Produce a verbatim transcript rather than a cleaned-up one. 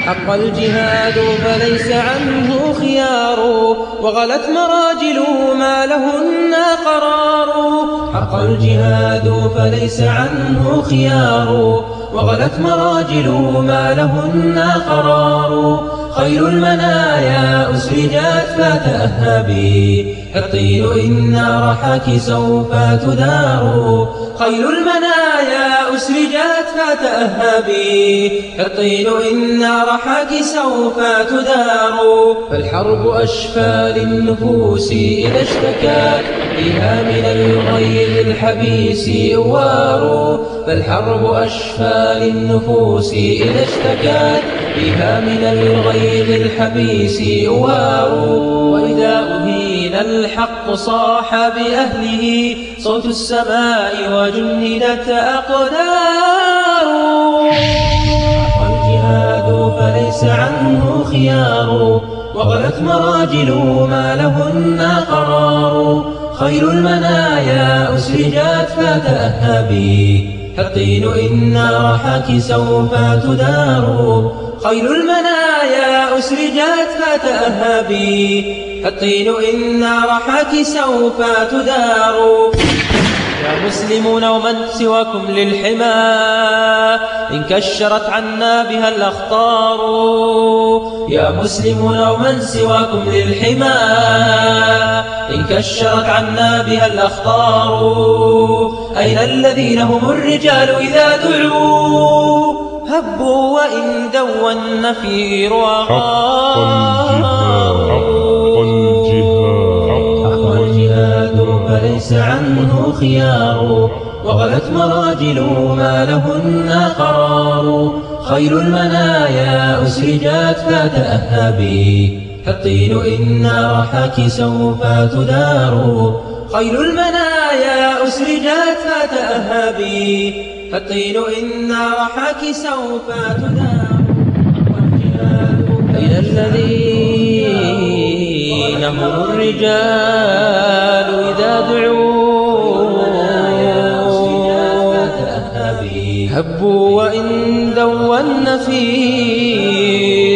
حق الجهاد فليس عنه خيار، وغلت مراجل ما لهن قرار. حق الجهاد فليس عنه خيار، وغلت مراجل ما لهن قرار. خير المنايا أسرجت فتأهبي، حطين إن رحاك سوف تدار. خير المنايا أسرجت فتأهبي، حطين إن رحاك سوف تدار. فالحرب أشفى للنفوس إذا اشتكت، فيها من الغيظ الحبيس إوار. فالحرب أشفى للنفوس إذا اشتكت، فيها من الغيظ الحبيس إوار. وإذا أهين الحق صاح بأهله صوت السماء وجندت أقدار. والجهاد فليس عنه خيار، وغلت مراجل ما لهن قرار. خير المنايا أسرجت فتأهبي، حطين إن رحاك سوف تدار. خير المنايا أسرجت فتأهبي، حطين إن رحاك سوف تدار. يا مسلمون ومن سواكم للحمى، إن كشرت عنا بها الأخطار. يا مسلمون ومن سواكم للحمى، إن كشرت عنا بها الأخطار. أين الذين هم الرجال إذا دعوا، هبوا وإن دوا النفير وغار. حق الجهاد فليس عنه خيار، وغلت مراجل ما لهن قرار. خير المنايا أسرجت فتأهبي، حطين إن رحاك سوف تدار. خير المنايا أسرجت فتأهبي، حطين إن رحاك سوف تدار. أين الذين هم الرجال إذا دعوا، هبوا وإن دوا النفير